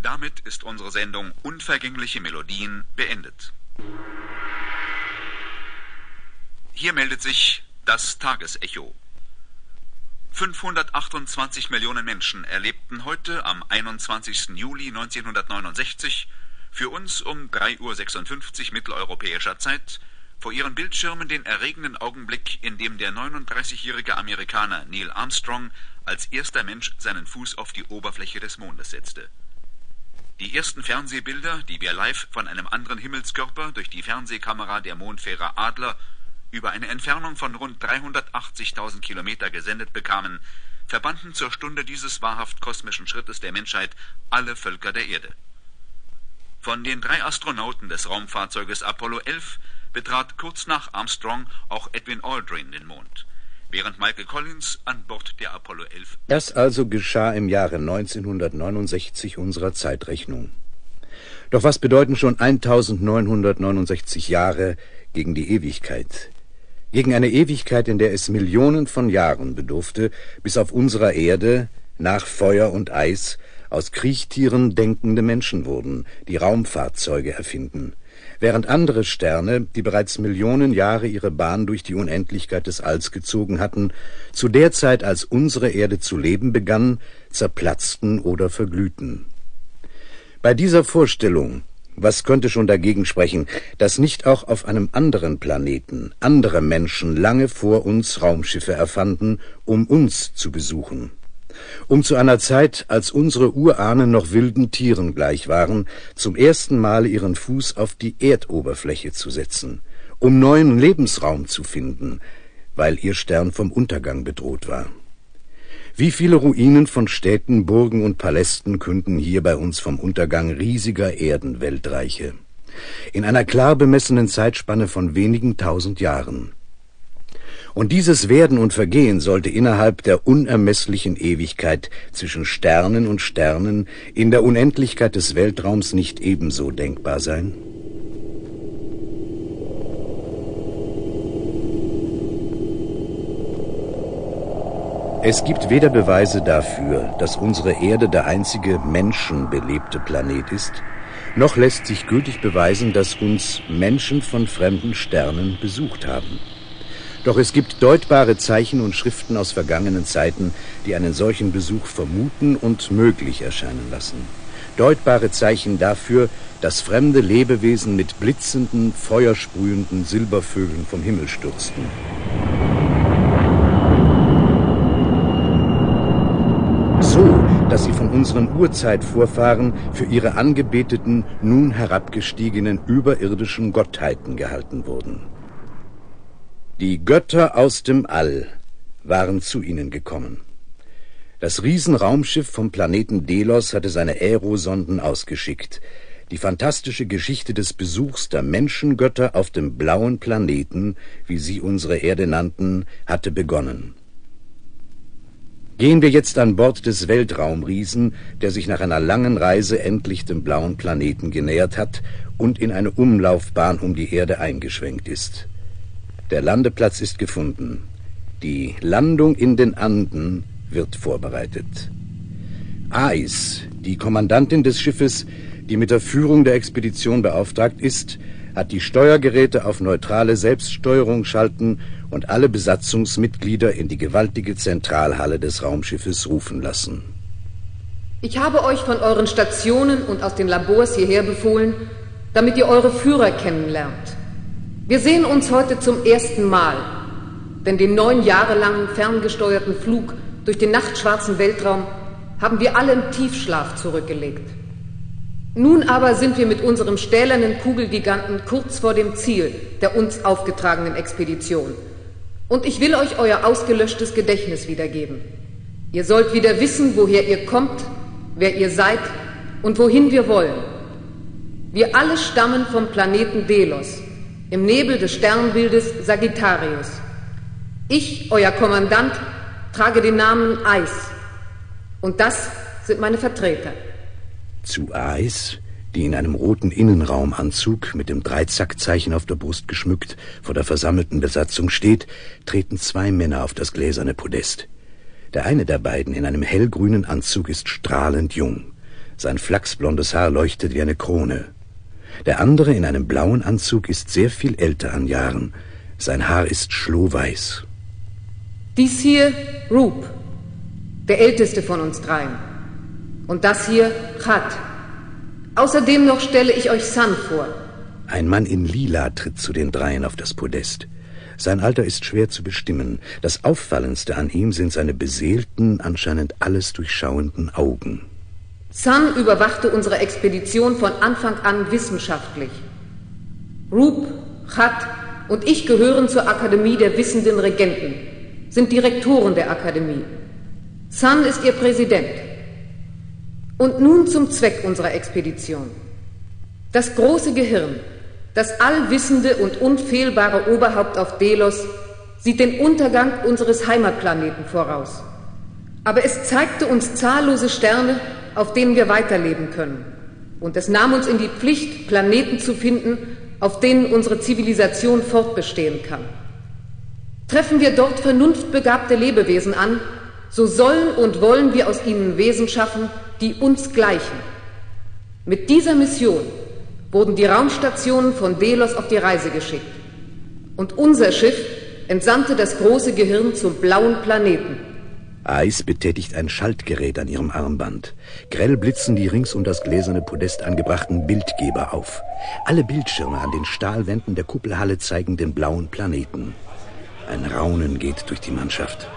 Damit ist unsere Sendung Unvergängliche Melodien beendet. Hier meldet sich das Tagesecho. 528 Millionen Menschen erlebten heute am 21. Juli 1969 für uns um 3:56 Uhr mitteleuropäischer Zeit vor ihren Bildschirmen den erregenden Augenblick, in dem der 39-jährige Amerikaner Neil Armstrong als erster Mensch seinen Fuß auf die Oberfläche des Mondes setzte. Die ersten Fernsehbilder, die wir live von einem anderen Himmelskörper durch die Fernsehkamera der Mondfähre Adler über eine Entfernung von rund 380.000 Kilometer gesendet bekamen, verbanden zur Stunde dieses wahrhaft kosmischen Schrittes der Menschheit alle Völker der Erde. Von den 3 Astronauten des Raumfahrzeuges Apollo 11 betrat kurz nach Armstrong auch Edwin Aldrin den Mond, während Michael Collins an Bord der Apollo 11... Das also geschah im Jahre 1969 unserer Zeitrechnung. Doch was bedeuten schon 1969 Jahre gegen die Ewigkeit? Gegen eine Ewigkeit, in der es Millionen von Jahren bedurfte, bis auf unserer Erde, nach Feuer und Eis, aus Kriechtieren denkende Menschen wurden, die Raumfahrzeuge erfinden, während andere Sterne, die bereits Millionen Jahre ihre Bahn durch die Unendlichkeit des Alls gezogen hatten, zu der Zeit, als unsere Erde zu leben begann, zerplatzten oder verglühten. Bei dieser Vorstellung, was könnte schon dagegen sprechen, dass nicht auch auf einem anderen Planeten andere Menschen lange vor uns Raumschiffe erfanden, um uns zu besuchen? Um zu einer Zeit, als unsere Urahnen noch wilden Tieren gleich waren, zum ersten Mal ihren Fuß auf die Erdoberfläche zu setzen, um neuen Lebensraum zu finden, weil ihr Stern vom Untergang bedroht war. Wie viele Ruinen von Städten, Burgen und Palästen künden hier bei uns vom Untergang riesiger Erdenweltreiche, in einer klar bemessenen Zeitspanne von wenigen tausend Jahren. Und dieses Werden und Vergehen sollte innerhalb der unermesslichen Ewigkeit zwischen Sternen und Sternen in der Unendlichkeit des Weltraums nicht ebenso denkbar sein? Es gibt weder Beweise dafür, dass unsere Erde der einzige menschenbelebte Planet ist, noch lässt sich gültig beweisen, dass uns Menschen von fremden Sternen besucht haben. Doch es gibt deutbare Zeichen und Schriften aus vergangenen Zeiten, die einen solchen Besuch vermuten und möglich erscheinen lassen. Deutbare Zeichen dafür, dass fremde Lebewesen mit blitzenden, feuersprühenden Silbervögeln vom Himmel stürzten. So, dass sie von unseren Urzeitvorfahren für ihre angebeteten, nun herabgestiegenen überirdischen Gottheiten gehalten wurden. Die Götter aus dem All waren zu ihnen gekommen. Das Riesenraumschiff vom Planeten Delos hatte seine Aerosonden ausgeschickt. Die fantastische Geschichte des Besuchs der Menschengötter auf dem blauen Planeten, wie sie unsere Erde nannten, hatte begonnen. Gehen wir jetzt an Bord des Weltraumriesen, der sich nach einer langen Reise endlich dem blauen Planeten genähert hat und in eine Umlaufbahn um die Erde eingeschwenkt ist. Der Landeplatz ist gefunden. Die Landung in den Anden wird vorbereitet. Ais, die Kommandantin des Schiffes, die mit der Führung der Expedition beauftragt ist, hat die Steuergeräte auf neutrale Selbststeuerung schalten und alle Besatzungsmitglieder in die gewaltige Zentralhalle des Raumschiffes rufen lassen. Ich habe euch von euren Stationen und aus den Labors hierher befohlen, damit ihr eure Führer kennenlernt. Wir sehen uns heute zum ersten Mal, denn den 9 Jahre langen ferngesteuerten Flug durch den nachtschwarzen Weltraum haben wir alle im Tiefschlaf zurückgelegt. Nun aber sind wir mit unserem stählernen Kugelgiganten kurz vor dem Ziel der uns aufgetragenen Expedition. Und ich will euch euer ausgelöschtes Gedächtnis wiedergeben. Ihr sollt wieder wissen, woher ihr kommt, wer ihr seid und wohin wir wollen. Wir alle stammen vom Planeten Delos, im Nebel des Sternbildes Sagittarius. Ich, euer Kommandant, trage den Namen Ais. Und das sind meine Vertreter. Zu Ais, die in einem roten Innenraumanzug mit dem Dreizackzeichen auf der Brust geschmückt vor der versammelten Besatzung steht, treten 2 Männer auf das gläserne Podest. Der eine der beiden in einem hellgrünen Anzug ist strahlend jung. Sein flachsblondes Haar leuchtet wie eine Krone. Der andere in einem blauen Anzug ist sehr viel älter an Jahren. Sein Haar ist schlohweiß. Dies hier Roop, der älteste von uns dreien. Und das hier Khat. Außerdem noch stelle ich euch San vor. Ein Mann in Lila tritt zu den dreien auf das Podest. Sein Alter ist schwer zu bestimmen. Das Auffallendste an ihm sind seine beseelten, anscheinend alles durchschauenden Augen. San überwachte unsere Expedition von Anfang an wissenschaftlich. Roop, Khat und ich gehören zur Akademie der wissenden Regenten, sind Direktoren der Akademie. San ist ihr Präsident. Und nun zum Zweck unserer Expedition. Das große Gehirn, das allwissende und unfehlbare Oberhaupt auf Delos, sieht den Untergang unseres Heimatplaneten voraus. Aber es zeigte uns zahllose Sterne, auf denen wir weiterleben können. Und es nahm uns in die Pflicht, Planeten zu finden, auf denen unsere Zivilisation fortbestehen kann. Treffen wir dort vernunftbegabte Lebewesen an, so sollen und wollen wir aus ihnen Wesen schaffen, die uns gleichen. Mit dieser Mission wurden die Raumstationen von Delos auf die Reise geschickt. Und unser Schiff entsandte das große Gehirn zum blauen Planeten. Ais betätigt ein Schaltgerät an ihrem Armband. Grell blitzen die rings um das gläserne Podest angebrachten Bildgeber auf. Alle Bildschirme an den Stahlwänden der Kuppelhalle zeigen den blauen Planeten. Ein Raunen geht durch die Mannschaft.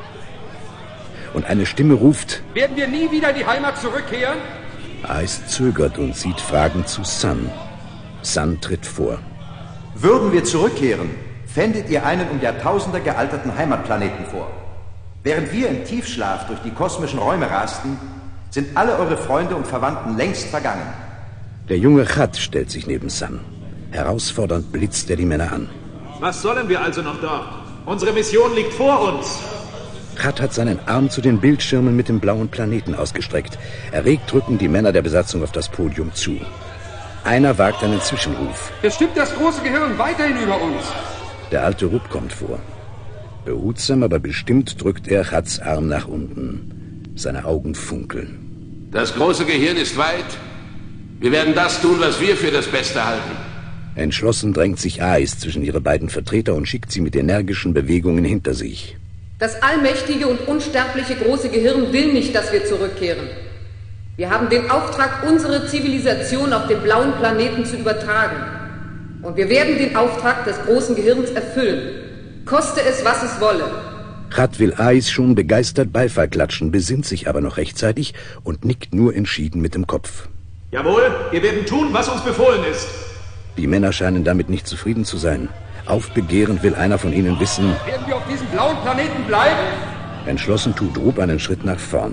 Und eine Stimme ruft: Werden wir nie wieder in die Heimat zurückkehren? Ais zögert und sieht fragend zu San. San tritt vor. Würden wir zurückkehren, fändet ihr einen um Jahrtausende gealterten Heimatplaneten vor. Während wir im Tiefschlaf durch die kosmischen Räume rasten, sind alle eure Freunde und Verwandten längst vergangen. Der junge Khat stellt sich neben San. Herausfordernd blitzt er die Männer an. Was sollen wir also noch dort? Unsere Mission liegt vor uns. Khat hat seinen Arm zu den Bildschirmen mit dem blauen Planeten ausgestreckt. Erregt drücken die Männer der Besatzung auf das Podium zu. Einer wagt einen Zwischenruf. Es stimmt das große Gehirn weiterhin über uns. Der alte Rupp kommt vor. Behutsam, aber bestimmt drückt er Khats Arm nach unten. Seine Augen funkeln. Das große Gehirn ist weit. Wir werden das tun, was wir für das Beste halten. Entschlossen drängt sich Ais zwischen ihre beiden Vertreter und schickt sie mit energischen Bewegungen hinter sich. Das allmächtige und unsterbliche große Gehirn will nicht, dass wir zurückkehren. Wir haben den Auftrag, unsere Zivilisation auf den blauen Planeten zu übertragen. Und wir werden den Auftrag des großen Gehirns erfüllen. Koste es, was es wolle. Khat will Ais schon begeistert Beifall klatschen, besinnt sich aber noch rechtzeitig und nickt nur entschieden mit dem Kopf. Jawohl, wir werden tun, was uns befohlen ist. Die Männer scheinen damit nicht zufrieden zu sein. Aufbegehrend will einer von ihnen wissen: Werden wir auf diesem blauen Planeten bleiben? Entschlossen tut Rupp einen Schritt nach vorn.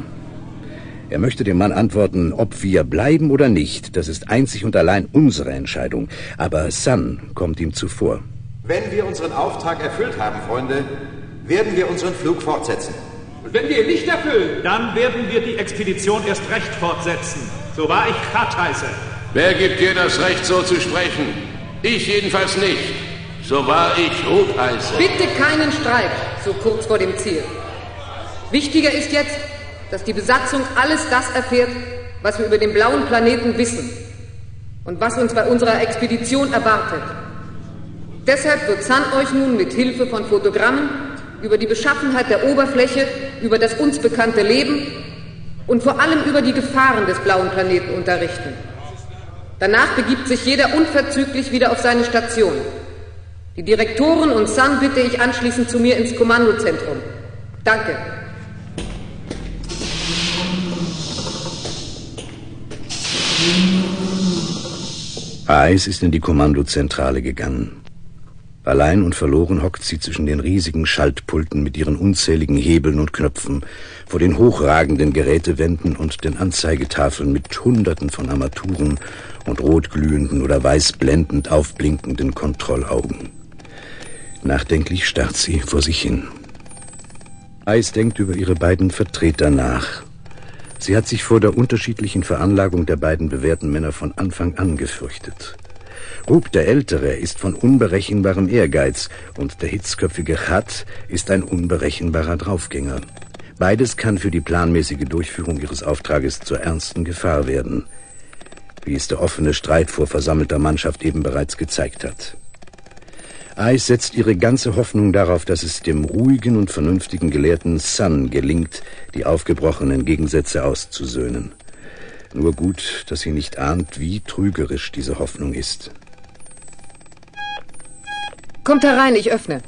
Er möchte dem Mann antworten, ob wir bleiben oder nicht. Das ist einzig und allein unsere Entscheidung. Aber San kommt ihm zuvor. Wenn wir unseren Auftrag erfüllt haben, Freunde, werden wir unseren Flug fortsetzen. Und wenn wir ihn nicht erfüllen? Dann werden wir die Expedition erst recht fortsetzen. So wahr ich Khat heiße. Wer gibt dir das Recht, so zu sprechen? Ich jedenfalls nicht. So wahr ich Rupp heiße. Bitte keinen Streit, so kurz vor dem Ziel. Wichtiger ist jetzt, dass die Besatzung alles das erfährt, was wir über den blauen Planeten wissen und was uns bei unserer Expedition erwartet. Deshalb wird San euch nun mit Hilfe von Fotogrammen über die Beschaffenheit der Oberfläche, über das uns bekannte Leben und vor allem über die Gefahren des blauen Planeten unterrichten. Danach begibt sich jeder unverzüglich wieder auf seine Station. Die Direktoren und San bitte ich anschließend zu mir ins Kommandozentrum. Danke. Ais ist in die Kommandozentrale gegangen. Allein und verloren hockt sie zwischen den riesigen Schaltpulten mit ihren unzähligen Hebeln und Knöpfen, vor den hochragenden Gerätewänden und den Anzeigetafeln mit Hunderten von Armaturen und rotglühenden oder weißblendend aufblinkenden Kontrollaugen. Nachdenklich starrt sie vor sich hin. Ais denkt über ihre beiden Vertreter nach. Sie hat sich vor der unterschiedlichen Veranlagung der beiden bewährten Männer von Anfang an gefürchtet. Rupp, der Ältere, ist von unberechenbarem Ehrgeiz und der hitzköpfige Khat ist ein unberechenbarer Draufgänger. Beides kann für die planmäßige Durchführung ihres Auftrages zur ernsten Gefahr werden, wie es der offene Streit vor versammelter Mannschaft eben bereits gezeigt hat. Ice setzt ihre ganze Hoffnung darauf, dass es dem ruhigen und vernünftigen Gelehrten Sun gelingt, die aufgebrochenen Gegensätze auszusöhnen. Nur gut, dass sie nicht ahnt, wie trügerisch diese Hoffnung ist. Kommt herein, ich öffne.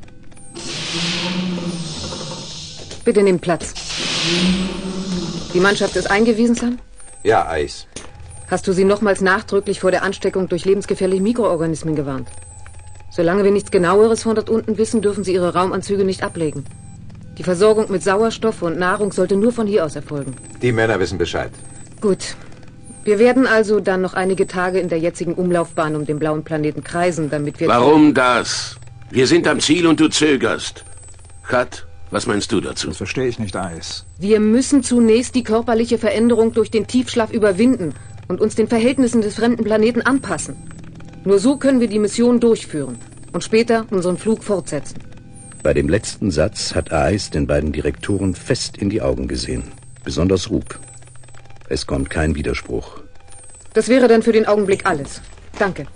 Bitte nehmt Platz. Die Mannschaft ist eingewiesen, Sun? Ja, Ice. Hast du sie nochmals nachdrücklich vor der Ansteckung durch lebensgefährliche Mikroorganismen gewarnt? Solange wir nichts Genaueres von dort unten wissen, dürfen sie ihre Raumanzüge nicht ablegen. Die Versorgung mit Sauerstoff und Nahrung sollte nur von hier aus erfolgen. Die Männer wissen Bescheid. Gut. Wir werden also dann noch einige Tage in der jetzigen Umlaufbahn um den blauen Planeten kreisen, damit wir... Warum das? Wir sind am Ziel und du zögerst. Kat, was meinst du dazu? Das verstehe ich nicht, Ice. Wir müssen zunächst die körperliche Veränderung durch den Tiefschlaf überwinden und uns den Verhältnissen des fremden Planeten anpassen. Nur so können wir die Mission durchführen und später unseren Flug fortsetzen. Bei dem letzten Satz hat Ice den beiden Direktoren fest in die Augen gesehen. Besonders Roop. Es kommt kein Widerspruch. Das wäre dann für den Augenblick alles. Danke.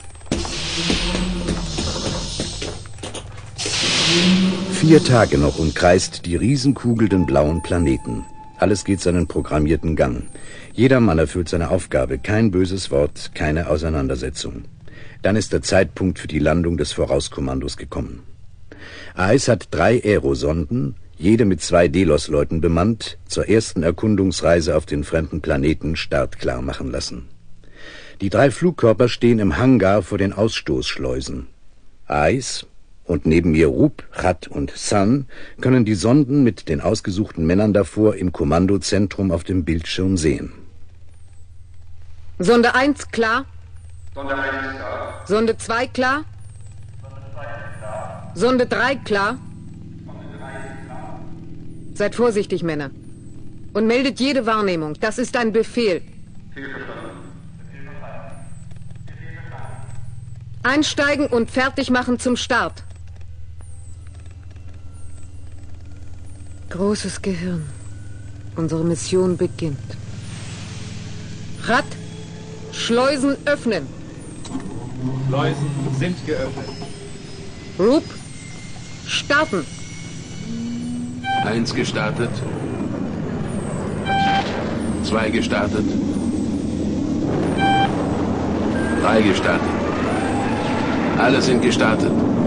Vier Tage noch umkreist die Riesenkugel den blauen Planeten. Alles geht seinen programmierten Gang. Jeder Mann erfüllt seine Aufgabe. Kein böses Wort, keine Auseinandersetzung. Dann ist der Zeitpunkt für die Landung des Vorauskommandos gekommen. Ice hat 3 Aerosonden, jede mit 2 Delos-Leuten bemannt, zur ersten Erkundungsreise auf den fremden Planeten startklar machen lassen. Die 3 Flugkörper stehen im Hangar vor den Ausstoßschleusen. Ice und neben mir Roop, Kat und Sun können die Sonden mit den ausgesuchten Männern davor im Kommandozentrum auf dem Bildschirm sehen. Sonde 1 klar. Sonde 1 klar. Sonde 2 klar. Sonde 3 klar. Seid vorsichtig, Männer. Und meldet jede Wahrnehmung. Das ist ein Befehl. Einsteigen und fertig machen zum Start. Großes Gehirn. Unsere Mission beginnt. Rad, Schleusen öffnen. Schleusen sind geöffnet. Roop, starten. 1 gestartet. 2 gestartet. 3 gestartet. Alle sind gestartet.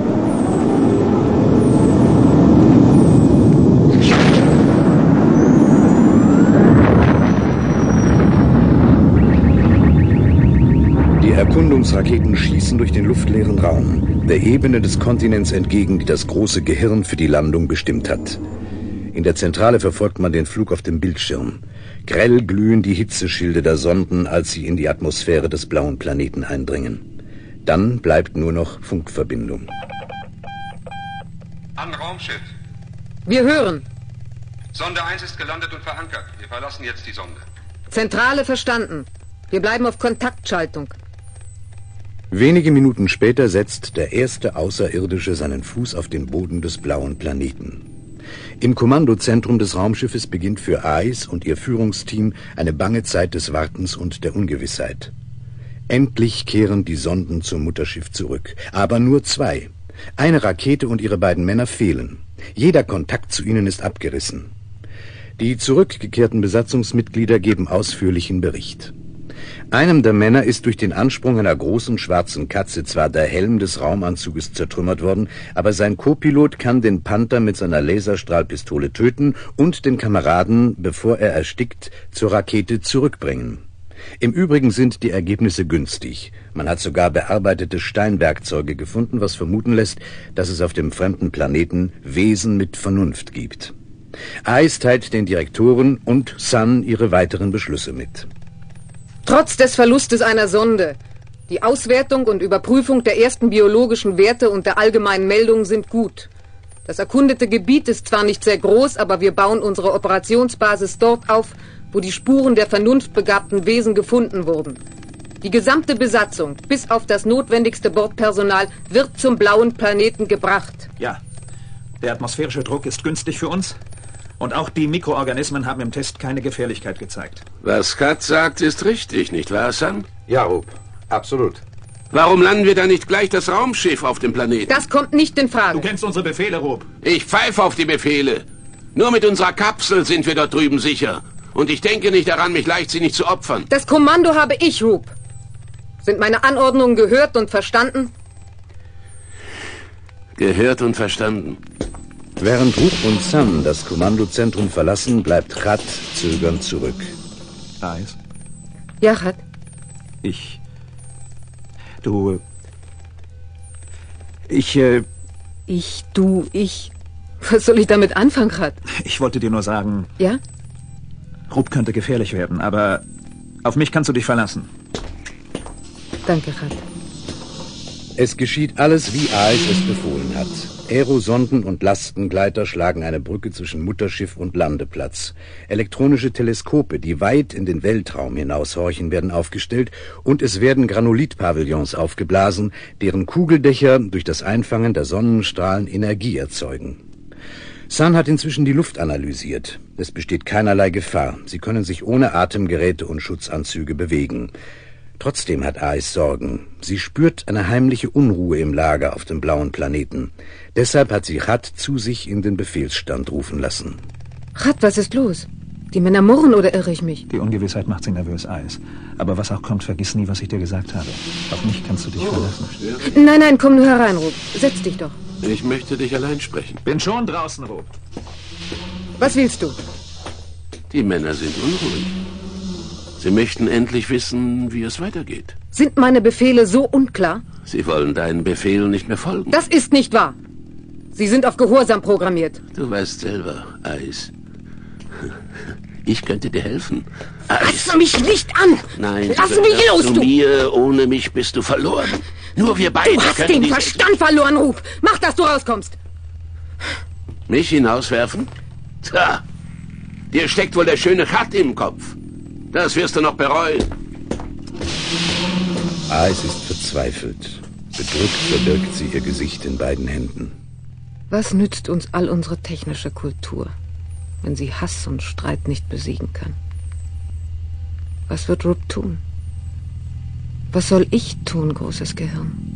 Die Erkundungsraketen schießen durch den luftleeren Raum, der Ebene des Kontinents entgegen, die das große Gehirn für die Landung bestimmt hat. In der Zentrale verfolgt man den Flug auf dem Bildschirm. Grell glühen die Hitzeschilde der Sonden, als sie in die Atmosphäre des blauen Planeten eindringen. Dann bleibt nur noch Funkverbindung. An Raumschiff. Wir hören. Sonde 1 ist gelandet und verankert. Wir verlassen jetzt die Sonde. Zentrale verstanden. Wir bleiben auf Kontaktschaltung. Wenige Minuten später setzt der erste Außerirdische seinen Fuß auf den Boden des blauen Planeten. Im Kommandozentrum des Raumschiffes beginnt für Ice und ihr Führungsteam eine bange Zeit des Wartens und der Ungewissheit. Endlich kehren die Sonden zum Mutterschiff zurück. Aber nur 2. Eine Rakete und ihre beiden Männer fehlen. Jeder Kontakt zu ihnen ist abgerissen. Die zurückgekehrten Besatzungsmitglieder geben ausführlichen Bericht. Einem der Männer ist durch den Ansprung einer großen schwarzen Katze zwar der Helm des Raumanzuges zertrümmert worden, aber sein Co-Pilot kann den Panther mit seiner Laserstrahlpistole töten und den Kameraden, bevor er erstickt, zur Rakete zurückbringen. Im Übrigen sind die Ergebnisse günstig. Man hat sogar bearbeitete Steinwerkzeuge gefunden, was vermuten lässt, dass es auf dem fremden Planeten Wesen mit Vernunft gibt. Ice teilt den Direktoren und Sun ihre weiteren Beschlüsse mit. Trotz des Verlustes einer Sonde. Die Auswertung und Überprüfung der ersten biologischen Werte und der allgemeinen Meldungen sind gut. Das erkundete Gebiet ist zwar nicht sehr groß, aber wir bauen unsere Operationsbasis dort auf, wo die Spuren der vernunftbegabten Wesen gefunden wurden. Die gesamte Besatzung, bis auf das notwendigste Bordpersonal, wird zum blauen Planeten gebracht. Ja, der atmosphärische Druck ist günstig für uns. Und auch die Mikroorganismen haben im Test keine Gefährlichkeit gezeigt. Was Kat sagt, ist richtig, nicht wahr, Sam? Ja, Rub. Absolut. Warum landen wir da nicht gleich das Raumschiff auf dem Planeten? Das kommt nicht in Frage. Du kennst unsere Befehle, Rub. Ich pfeife auf die Befehle. Nur mit unserer Kapsel sind wir dort drüben sicher. Und ich denke nicht daran, mich leichtsinnig zu opfern. Das Kommando habe ich, Rub. Sind meine Anordnungen gehört und verstanden? Gehört und verstanden. Während Rub und Sam das Kommandozentrum verlassen, bleibt Khat zögernd zurück. Ais? Ja, Khat. Ich... Was soll ich damit anfangen, Khat? Ich wollte dir nur sagen... Ja? Rub könnte gefährlich werden, aber auf mich kannst du dich verlassen. Danke, Khat. Es geschieht alles, wie Ais es befohlen hat. Aerosonden und Lastengleiter schlagen eine Brücke zwischen Mutterschiff und Landeplatz. Elektronische Teleskope, die weit in den Weltraum hinaushorchen, werden aufgestellt und es werden Granulitpavillons aufgeblasen, deren Kugeldächer durch das Einfangen der Sonnenstrahlen Energie erzeugen. Sun hat inzwischen die Luft analysiert. Es besteht keinerlei Gefahr. Sie können sich ohne Atemgeräte und Schutzanzüge bewegen. Trotzdem hat Ais Sorgen. Sie spürt eine heimliche Unruhe im Lager auf dem blauen Planeten. Deshalb hat sie Khat zu sich in den Befehlsstand rufen lassen. Khat, was ist los? Die Männer murren oder irre ich mich? Die Ungewissheit macht sie nervös, Ais. Aber was auch kommt, vergiss nie, was ich dir gesagt habe. Auf mich kannst du dich verlassen. Nein, komm nur herein, Rub. Setz dich doch. Ich möchte dich allein sprechen. Bin schon draußen, Rub. Was willst du? Die Männer sind unruhig. Sie möchten endlich wissen, wie es weitergeht. Sind meine Befehle so unklar? Sie wollen deinen Befehlen nicht mehr folgen. Das ist nicht wahr. Sie sind auf Gehorsam programmiert. Du weißt selber, Ais. Ich könnte dir helfen. Fass mich nicht an! Nein, lass mich los, du! Mir. Ohne mich bist du verloren. Nur wir beide Du hast den Verstand verloren, Rub. Mach, dass du rauskommst. Mich hinauswerfen? Tja, dir steckt wohl der schöne Khat im Kopf. Das wirst du noch bereuen. Ais ist verzweifelt. Bedrückt verbirgt sie ihr Gesicht in beiden Händen. Was nützt uns all unsere technische Kultur, wenn sie Hass und Streit nicht besiegen kann? Was wird Rub tun? Was soll ich tun, großes Gehirn?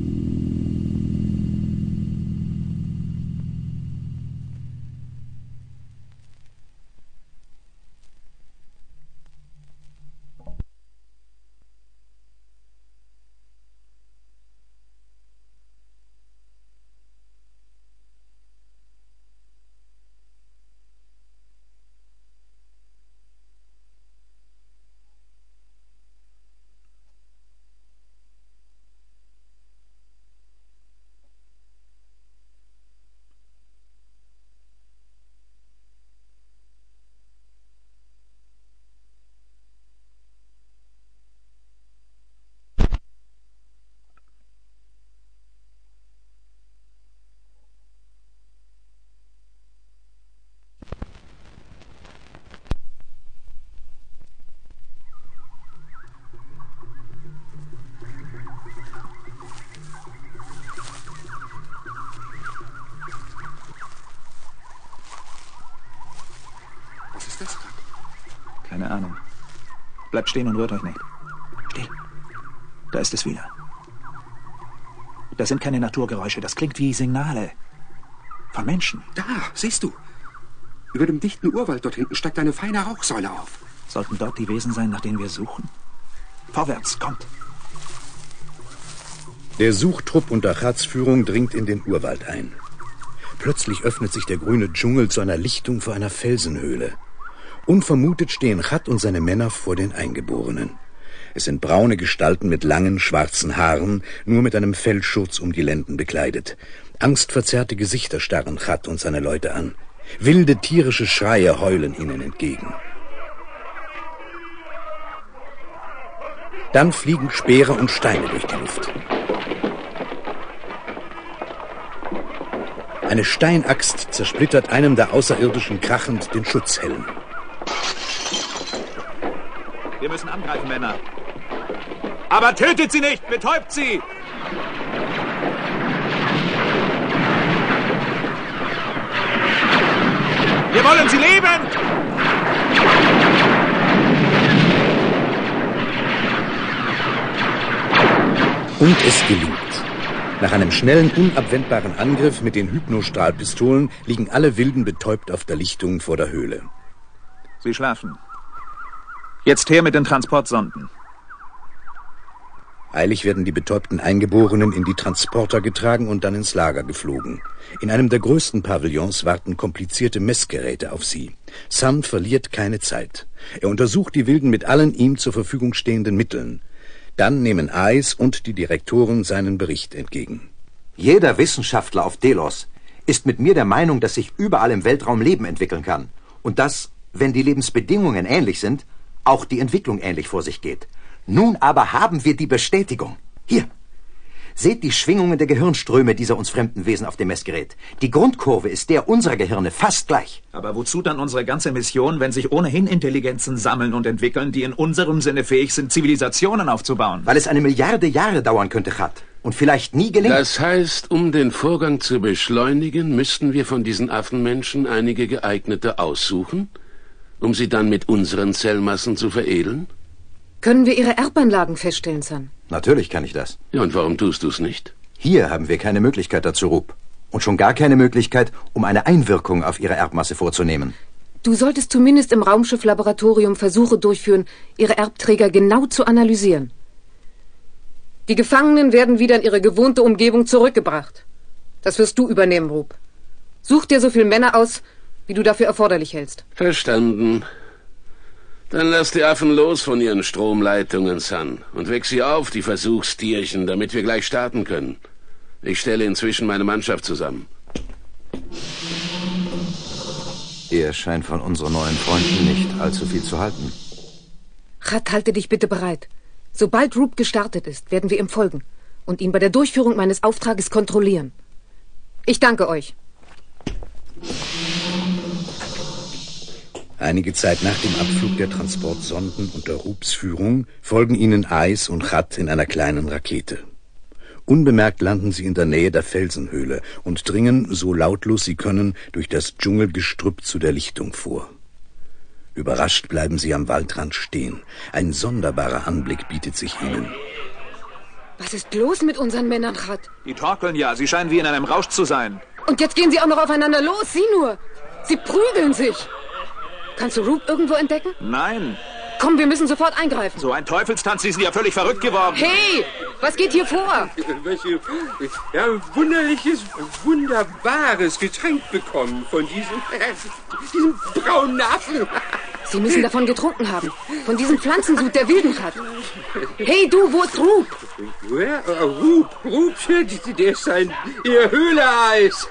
Keine Ahnung. Bleibt stehen und rührt euch nicht. Still. Da ist es wieder. Das sind keine Naturgeräusche. Das klingt wie Signale. Von Menschen. Da, siehst du. Über dem dichten Urwald dort hinten steigt eine feine Rauchsäule auf. Sollten dort die Wesen sein, nach denen wir suchen? Vorwärts, kommt. Der Suchtrupp unter Khats Führung dringt in den Urwald ein. Plötzlich öffnet sich der grüne Dschungel zu einer Lichtung vor einer Felsenhöhle. Unvermutet stehen Khat und seine Männer vor den Eingeborenen. Es sind braune Gestalten mit langen, schwarzen Haaren, nur mit einem Fellschurz um die Lenden bekleidet. Angstverzerrte Gesichter starren Khat und seine Leute an. Wilde tierische Schreie heulen ihnen entgegen. Dann fliegen Speere und Steine durch die Luft. Eine Steinaxt zersplittert einem der Außerirdischen krachend den Schutzhelm. Wir müssen angreifen, Männer. Aber tötet sie nicht! Betäubt sie! Wir wollen sie leben! Und es gelingt. Nach einem schnellen, unabwendbaren Angriff mit den Hypnostrahlpistolen liegen alle Wilden betäubt auf der Lichtung vor der Höhle. Sie schlafen. Jetzt her mit den Transportsonden. Eilig werden die betäubten Eingeborenen in die Transporter getragen und dann ins Lager geflogen. In einem der größten Pavillons warten komplizierte Messgeräte auf sie. Sun verliert keine Zeit. Er untersucht die Wilden mit allen ihm zur Verfügung stehenden Mitteln. Dann nehmen Ice und die Direktoren seinen Bericht entgegen. Jeder Wissenschaftler auf Delos ist mit mir der Meinung, dass sich überall im Weltraum Leben entwickeln kann. Und dass, wenn die Lebensbedingungen ähnlich sind, auch die Entwicklung ähnlich vor sich geht. Nun aber haben wir die Bestätigung. Hier. Seht die Schwingungen der Gehirnströme dieser uns fremden Wesen auf dem Messgerät. Die Grundkurve ist der unserer Gehirne fast gleich. Aber wozu dann unsere ganze Mission, wenn sich ohnehin Intelligenzen sammeln und entwickeln, die in unserem Sinne fähig sind, Zivilisationen aufzubauen? Weil es 1 Milliarde Jahre dauern könnte, Chat. Und vielleicht nie gelingt. Das heißt, um den Vorgang zu beschleunigen, müssten wir von diesen Affenmenschen einige geeignete aussuchen, um sie dann mit unseren Zellmassen zu veredeln? Können wir Ihre Erbanlagen feststellen, Sun? Natürlich kann ich das. Ja, und warum tust du es nicht? Hier haben wir keine Möglichkeit dazu, Rup. Und schon gar keine Möglichkeit, um eine Einwirkung auf ihre Erbmasse vorzunehmen. Du solltest zumindest im Raumschifflaboratorium Versuche durchführen, ihre Erbträger genau zu analysieren. Die Gefangenen werden wieder in ihre gewohnte Umgebung zurückgebracht. Das wirst du übernehmen, Rup. Such dir so viele Männer aus, wie du dafür erforderlich hältst. Verstanden. Dann lass die Affen los von ihren Stromleitungen, Sun, und weck sie auf, die Versuchstierchen, damit wir gleich starten können. Ich stelle inzwischen meine Mannschaft zusammen. Er scheint von unseren neuen Freunden nicht allzu viel zu halten. Chat, halte dich bitte bereit. Sobald Rup gestartet ist, werden wir ihm folgen und ihn bei der Durchführung meines Auftrages kontrollieren. Ich danke euch. Einige Zeit nach dem Abflug der Transportsonden unter Rups Führung folgen ihnen Ice und Chat in einer kleinen Rakete. Unbemerkt landen sie in der Nähe der Felsenhöhle und dringen, so lautlos sie können, durch das Dschungelgestrüpp zu der Lichtung vor. Überrascht bleiben sie am Waldrand stehen. Ein sonderbarer Anblick bietet sich ihnen. Was ist los mit unseren Männern, Chat? Die torkeln ja, sie scheinen wie in einem Rausch zu sein. Und jetzt gehen sie auch noch aufeinander los, sieh nur! Sie prügeln sich! Kannst du Rup irgendwo entdecken? Nein. Komm, wir müssen sofort eingreifen. So ein Teufelstanz, Sie sind ja völlig verrückt geworden. Hey, was geht hier vor? Wunderliches, wunderbares Getränk bekommen von diesem braunen Affen. Sie müssen davon getrunken haben. Von diesem Pflanzensud der Wilden hat. Hey, du, wo ist Rup? Ja, Rup, der ist in der Höhle, Eis.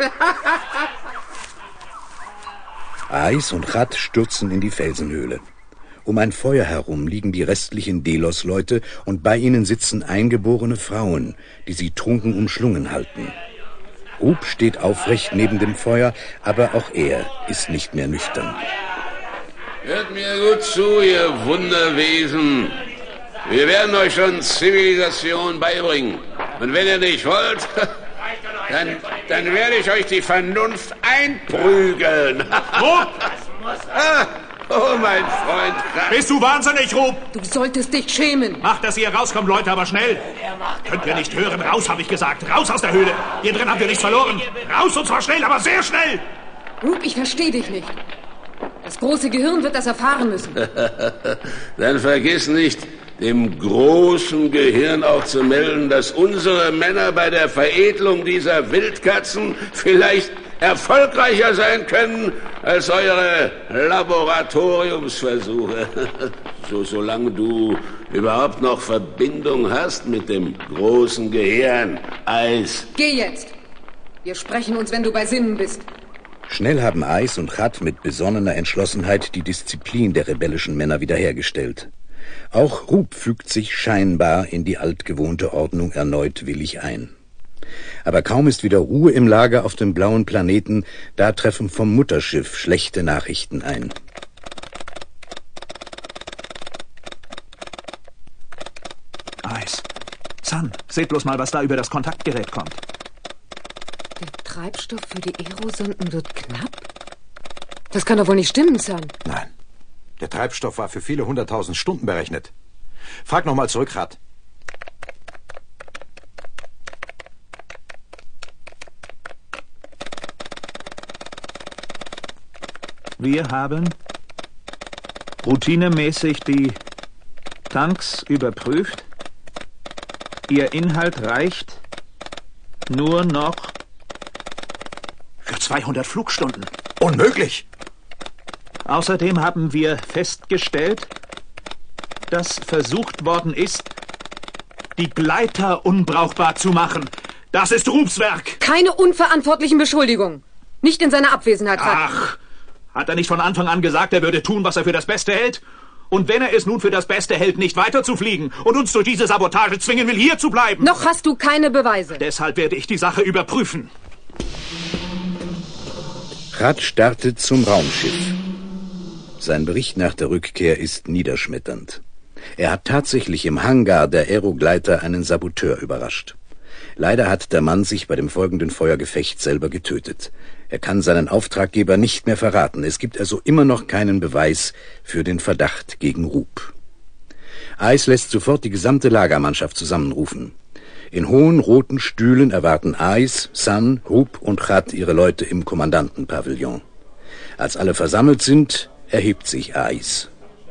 Ice und Chat stürzen in die Felsenhöhle. Um ein Feuer herum liegen die restlichen Delos-Leute und bei ihnen sitzen eingeborene Frauen, die sie trunken umschlungen halten. Rup steht aufrecht neben dem Feuer, aber auch er ist nicht mehr nüchtern. Hört mir gut zu, ihr Wunderwesen. Wir werden euch schon Zivilisation beibringen. Und wenn ihr nicht wollt, dann werde ich euch die Vernunft einprügeln. Rup! Oh, mein Freund. Bist du wahnsinnig, Rup? Du solltest dich schämen. Macht, dass ihr rauskommt, Leute, aber schnell. Könnt ihr nicht hören? Raus, habe ich gesagt. Raus aus der Höhle. Hier drin habt ihr nichts verloren. Raus, und zwar schnell, aber sehr schnell. Rup, ich verstehe dich nicht. Das große Gehirn wird das erfahren müssen. Dann vergiss nicht, dem großen Gehirn auch zu melden, dass unsere Männer bei der Veredelung dieser Wildkatzen vielleicht erfolgreicher sein können als eure Laboratoriumsversuche. Solange du überhaupt noch Verbindung hast mit dem großen Gehirn, Eis. Geh jetzt. Wir sprechen uns, wenn du bei Sinnen bist. Schnell haben Ice und Chat mit besonnener Entschlossenheit die Disziplin der rebellischen Männer wiederhergestellt. Auch Rup fügt sich scheinbar in die altgewohnte Ordnung erneut willig ein. Aber kaum ist wieder Ruhe im Lager auf dem blauen Planeten, da treffen vom Mutterschiff schlechte Nachrichten ein. Ice. Sun, seht bloß mal, was da über das Kontaktgerät kommt. Der Treibstoff für die Aerosonden wird knapp? Das kann doch wohl nicht stimmen, Sam. Nein. Der Treibstoff war für viele 100.000 Stunden berechnet. Frag nochmal zurück, Rat. Wir haben routinemäßig die Tanks überprüft. Ihr Inhalt reicht nur noch für 200 Flugstunden. Unmöglich! Außerdem haben wir festgestellt, dass versucht worden ist, die Gleiter unbrauchbar zu machen. Das ist Rups Werk. Keine unverantwortlichen Beschuldigungen. Nicht in seiner Abwesenheit, Rat. Ach, hat er nicht von Anfang an gesagt, er würde tun, was er für das Beste hält? Und wenn er es nun für das Beste hält, nicht weiterzufliegen und uns durch diese Sabotage zwingen will, hier zu bleiben? Noch hast du keine Beweise. Deshalb werde ich die Sache überprüfen. Rat startet zum Raumschiff. Sein Bericht nach der Rückkehr ist niederschmetternd. Er hat tatsächlich im Hangar der Aerogleiter einen Saboteur überrascht. Leider hat der Mann sich bei dem folgenden Feuergefecht selber getötet. Er kann seinen Auftraggeber nicht mehr verraten. Es gibt also immer noch keinen Beweis für den Verdacht gegen Rup. Ice lässt sofort die gesamte Lagermannschaft zusammenrufen. In hohen roten Stühlen erwarten Ice, Sun, Rup und Chat ihre Leute im Kommandantenpavillon. Als alle versammelt sind, erhebt sich Ice.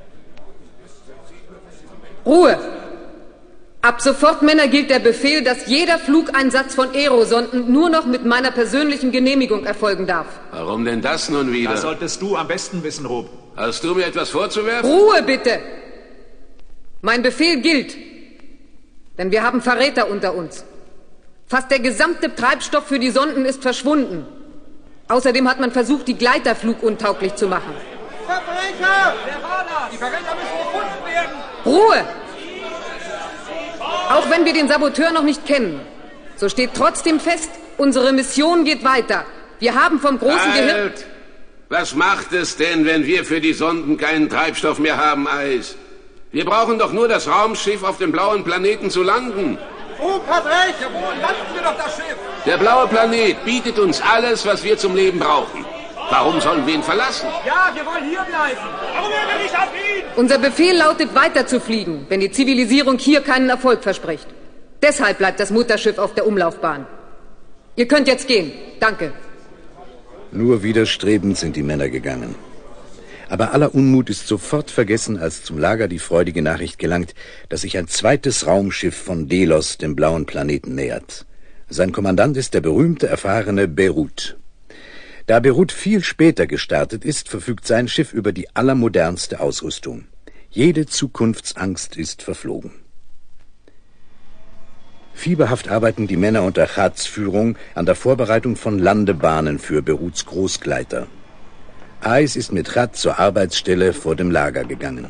Ruhe! Ab sofort, Männer, gilt der Befehl, dass jeder Flugeinsatz von Aerosonden nur noch mit meiner persönlichen Genehmigung erfolgen darf. Warum denn das nun wieder? Das solltest du am besten wissen, Rup. Hast du mir etwas vorzuwerfen? Ruhe, bitte! Mein Befehl gilt. Denn wir haben Verräter unter uns. Fast der gesamte Treibstoff für die Sonden ist verschwunden. Außerdem hat man versucht, die Gleiter fluguntauglich zu machen. Verbrecher! Der war da! Die Verräter müssen gefunden werden! Ruhe! Auch wenn wir den Saboteur noch nicht kennen, so steht trotzdem fest, unsere Mission geht weiter. Wir haben vom großen Gehirn... Was macht es denn, wenn wir für die Sonden keinen Treibstoff mehr haben, Eis? Wir brauchen doch nur das Raumschiff auf dem blauen Planeten zu landen. Rup hat recht, jawohl, landen wir doch das Schiff. Der blaue Planet bietet uns alles, was wir zum Leben brauchen. Warum sollen wir ihn verlassen? Ja, wir wollen hier bleiben. Warum wir nicht auf ihn? Unser Befehl lautet, weiter zu fliegen, wenn die Zivilisierung hier keinen Erfolg verspricht. Deshalb bleibt das Mutterschiff auf der Umlaufbahn. Ihr könnt jetzt gehen. Danke. Nur widerstrebend sind die Männer gegangen. Aber aller Unmut ist sofort vergessen, als zum Lager die freudige Nachricht gelangt, dass sich ein zweites Raumschiff von Delos dem blauen Planeten nähert. Sein Kommandant ist der berühmte, erfahrene Beirut. Da Beirut viel später gestartet ist, verfügt sein Schiff über die allermodernste Ausrüstung. Jede Zukunftsangst ist verflogen. Fieberhaft arbeiten die Männer unter Chats Führung an der Vorbereitung von Landebahnen für Beiruts Großgleiter. Ice ist mit Chat zur Arbeitsstelle vor dem Lager gegangen.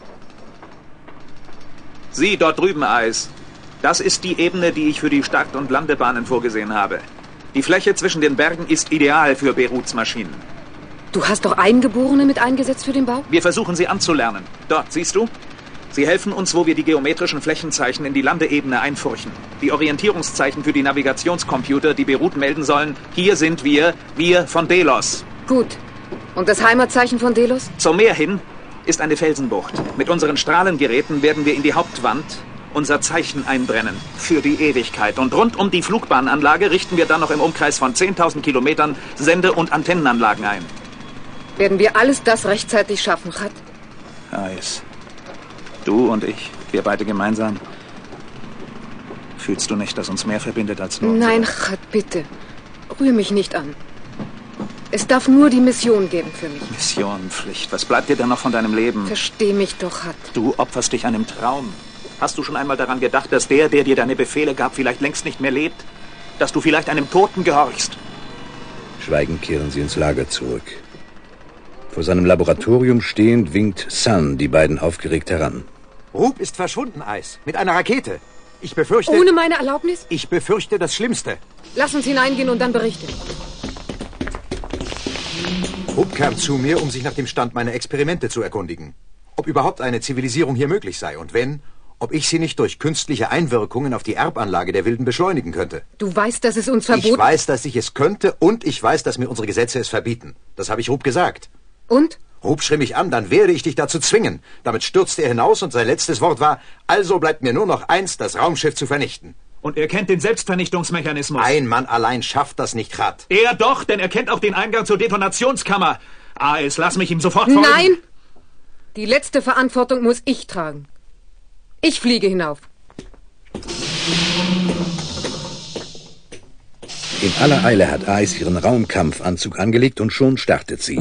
Sieh, dort drüben, Ice. Das ist die Ebene, die ich für die Start- und Landebahnen vorgesehen habe. Die Fläche zwischen den Bergen ist ideal für Beiruts Maschinen. Du hast doch Eingeborene mit eingesetzt für den Bau? Wir versuchen sie anzulernen. Dort, siehst du? Sie helfen uns, wo wir die geometrischen Flächenzeichen in die Landeebene einfurchen. Die Orientierungszeichen für die Navigationscomputer, die Beirut melden sollen. Hier sind wir von Delos. Gut. Und das Heimatzeichen von Delos? Zum Meer hin ist eine Felsenbucht. Mit unseren Strahlengeräten werden wir in die Hauptwand unser Zeichen einbrennen. Für die Ewigkeit. Und rund um die Flugbahnanlage richten wir dann noch im Umkreis von 10.000 Kilometern Sende- und Antennenanlagen ein. Werden wir alles das rechtzeitig schaffen, Chat? Eis. Du und ich, wir beide gemeinsam. Fühlst du nicht, dass uns mehr verbindet als nur... Nein, Chat, bitte. Rühr mich nicht an. Es darf nur die Mission geben für mich. Mission, Pflicht. Was bleibt dir denn noch von deinem Leben? Versteh mich doch, Chat. Du opferst dich einem Traum. Hast du schon einmal daran gedacht, dass der dir deine Befehle gab, vielleicht längst nicht mehr lebt? Dass du vielleicht einem Toten gehorchst? Schweigend kehren sie ins Lager zurück. Vor seinem Laboratorium stehend winkt Sun die beiden aufgeregt heran. Rup ist verschwunden, Ice. Mit einer Rakete. Ich befürchte... Ohne meine Erlaubnis? Ich befürchte das Schlimmste. Lass uns hineingehen und dann berichten. Rup kam zu mir, um sich nach dem Stand meiner Experimente zu erkundigen. Ob überhaupt eine Zivilisierung hier möglich sei und wenn, ob ich sie nicht durch künstliche Einwirkungen auf die Erbanlage der Wilden beschleunigen könnte. Du weißt, dass es uns verboten... Ich weiß, dass ich es könnte und ich weiß, dass mir unsere Gesetze es verbieten. Das habe ich Rup gesagt. Und? Rupp schrie mich an, dann werde ich dich dazu zwingen. Damit stürzte er hinaus und sein letztes Wort war, also bleibt mir nur noch eins, das Raumschiff zu vernichten. Und er kennt den Selbstvernichtungsmechanismus. Ein Mann allein schafft das nicht, Rat. Er doch, denn er kennt auch den Eingang zur Detonationskammer. Ais, lass mich ihm sofort folgen. Nein! Die letzte Verantwortung muss ich tragen. Ich fliege hinauf. In aller Eile hat Ais ihren Raumkampfanzug angelegt und schon startet sie.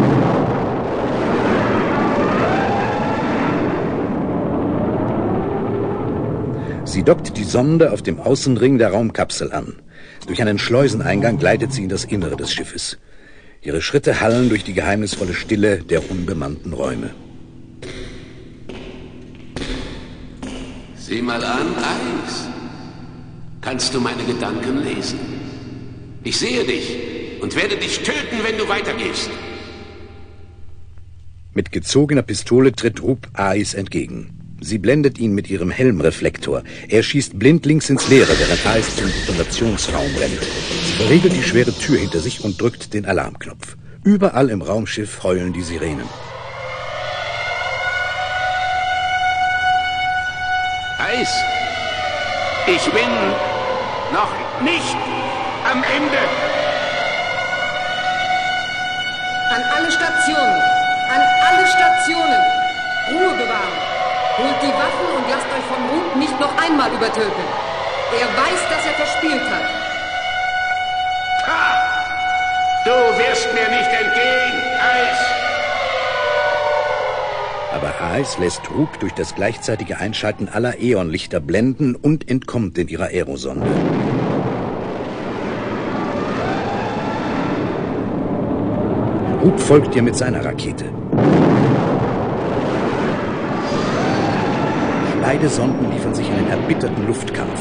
Sie dockt die Sonde auf dem Außenring der Raumkapsel an. Durch einen Schleuseneingang gleitet sie in das Innere des Schiffes. Ihre Schritte hallen durch die geheimnisvolle Stille der unbemannten Räume. Sieh mal an, Ais. Kannst du meine Gedanken lesen? Ich sehe dich und werde dich töten, wenn du weitergehst. Mit gezogener Pistole tritt Rupp Ais entgegen. Sie blendet ihn mit ihrem Helmreflektor. Er schießt blindlings ins Leere, während Ais zum Detonationsraum rennt. Sie verriegelt die schwere Tür hinter sich und drückt den Alarmknopf. Überall im Raumschiff heulen die Sirenen. Ais, ich bin noch nicht am Ende. An alle Stationen! An alle Stationen! Ruhe bewahren! Holt die Waffen und lasst euch von Rupp nicht noch einmal übertöten. Er weiß, dass er verspielt hat. Ha! Du wirst mir nicht entgehen, Ais! Aber Ais lässt Rupp durch das gleichzeitige Einschalten aller Äonlichter blenden und entkommt in ihrer Aerosonde. Rupp folgt ihr mit seiner Rakete. Beide Sonden liefern sich einen erbitterten Luftkampf.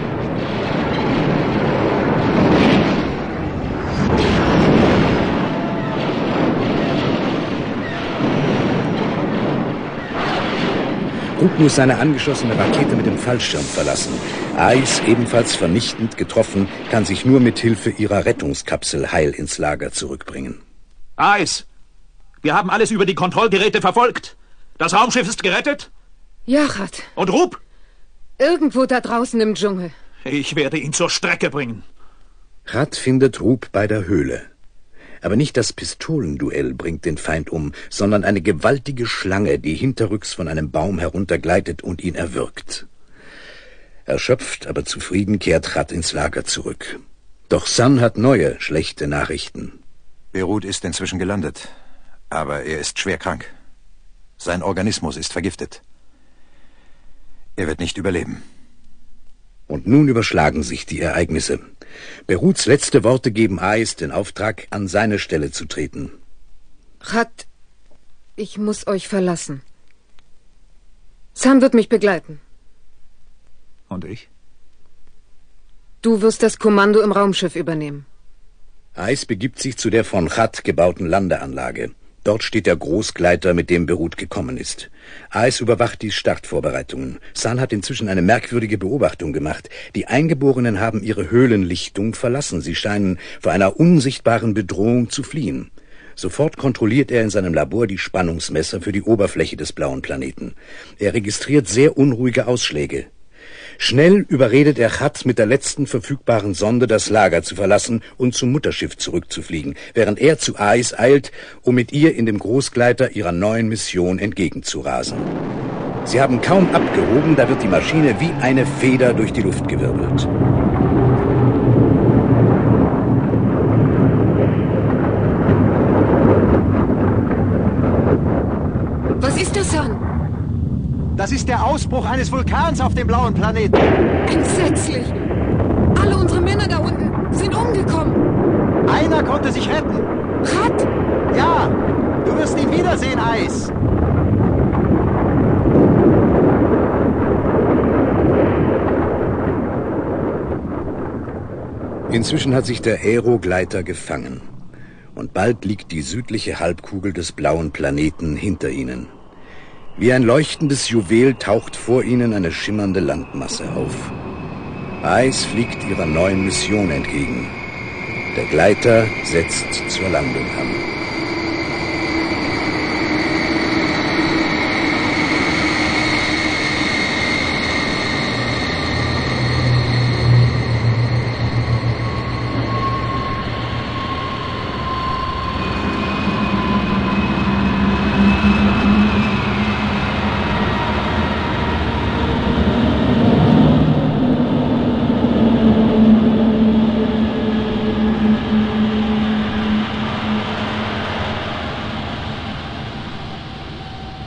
Rupp muss seine angeschossene Rakete mit dem Fallschirm verlassen. Ais, ebenfalls vernichtend getroffen, kann sich nur mit Hilfe ihrer Rettungskapsel heil ins Lager zurückbringen. Ais, wir haben alles über die Kontrollgeräte verfolgt. Das Raumschiff ist gerettet? Ja, Rat. Und Rupp? Irgendwo da draußen im Dschungel. Ich werde ihn zur Strecke bringen. Rat findet Rupp bei der Höhle. Aber nicht das Pistolenduell bringt den Feind um, sondern eine gewaltige Schlange, die hinterrücks von einem Baum heruntergleitet und ihn erwürgt. Erschöpft, aber zufrieden kehrt Rat ins Lager zurück. Doch San hat neue, schlechte Nachrichten. Beirut ist inzwischen gelandet, aber er ist schwer krank. Sein Organismus ist vergiftet. Er wird nicht überleben. Und nun überschlagen sich die Ereignisse. Beiruts letzte Worte geben Ais den Auftrag, an seine Stelle zu treten. Rat, ich muss euch verlassen. San wird mich begleiten. Und ich? Du wirst das Kommando im Raumschiff übernehmen. Ais begibt sich zu der von Rat gebauten Landeanlage. Dort steht der Großgleiter, mit dem Beirut gekommen ist. Ais überwacht die Startvorbereitungen. San hat inzwischen eine merkwürdige Beobachtung gemacht. Die Eingeborenen haben ihre Höhlenlichtung verlassen. Sie scheinen vor einer unsichtbaren Bedrohung zu fliehen. Sofort kontrolliert er in seinem Labor die Spannungsmesser für die Oberfläche des blauen Planeten. Er registriert sehr unruhige Ausschläge. Schnell überredet er Rat, mit der letzten verfügbaren Sonde das Lager zu verlassen und zum Mutterschiff zurückzufliegen, während er zu Ais eilt, um mit ihr in dem Großgleiter ihrer neuen Mission entgegenzurasen. Sie haben kaum abgehoben, da wird die Maschine wie eine Feder durch die Luft gewirbelt. Was ist das, San? Das ist der Ausbruch eines Vulkans auf dem blauen Planeten. Entsetzlich! Alle unsere Männer da unten sind umgekommen. Einer konnte sich retten. Rat? Ja, du wirst ihn wiedersehen, Ais. Inzwischen hat sich der Aerogleiter gefangen. Und bald liegt die südliche Halbkugel des blauen Planeten hinter ihnen. Wie ein leuchtendes Juwel taucht vor ihnen eine schimmernde Landmasse auf. Ais fliegt ihrer neuen Mission entgegen. Der Gleiter setzt zur Landung an.